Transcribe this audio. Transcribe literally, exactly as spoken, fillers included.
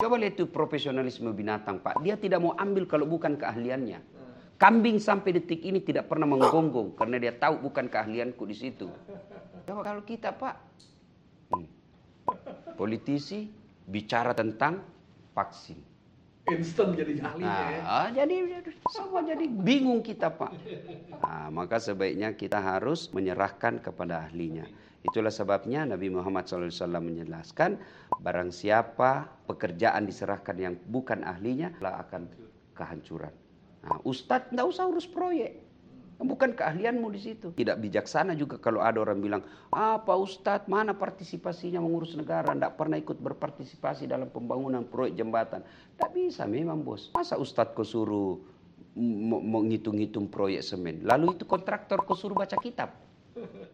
Coba lihat itu profesionalisme binatang, Pak. Dia tidak mau ambil kalau bukan keahliannya. Kambing sampai detik ini tidak pernah menggonggong karena dia tahu bukan keahlianku di situ. Coba kalau kita, Pak, hmm. politisi bicara tentang vaksin. Instan jadi ahlinya Nah, ya. ah, jadi semua jadi bingung kita, Pak. Nah, maka sebaiknya kita harus menyerahkan kepada ahlinya. Itulah sebabnya Nabi Muhammad shallallahu alaihi wasallam menjelaskan, barang siapa pekerjaan diserahkan yang bukan ahlinya, lah akan kehancuran. Nah, Ustadz tidak usah urus proyek, bukan keahlianmu di situ. Tidak bijaksana juga kalau ada orang bilang, ah Pak Ustadz mana partisipasinya mengurus negara, tidak pernah ikut berpartisipasi dalam pembangunan proyek jembatan. Tidak bisa memang bos. Masa Ustadz kau suruh menghitung-hitung proyek semen, lalu itu kontraktor kau suruh baca kitab.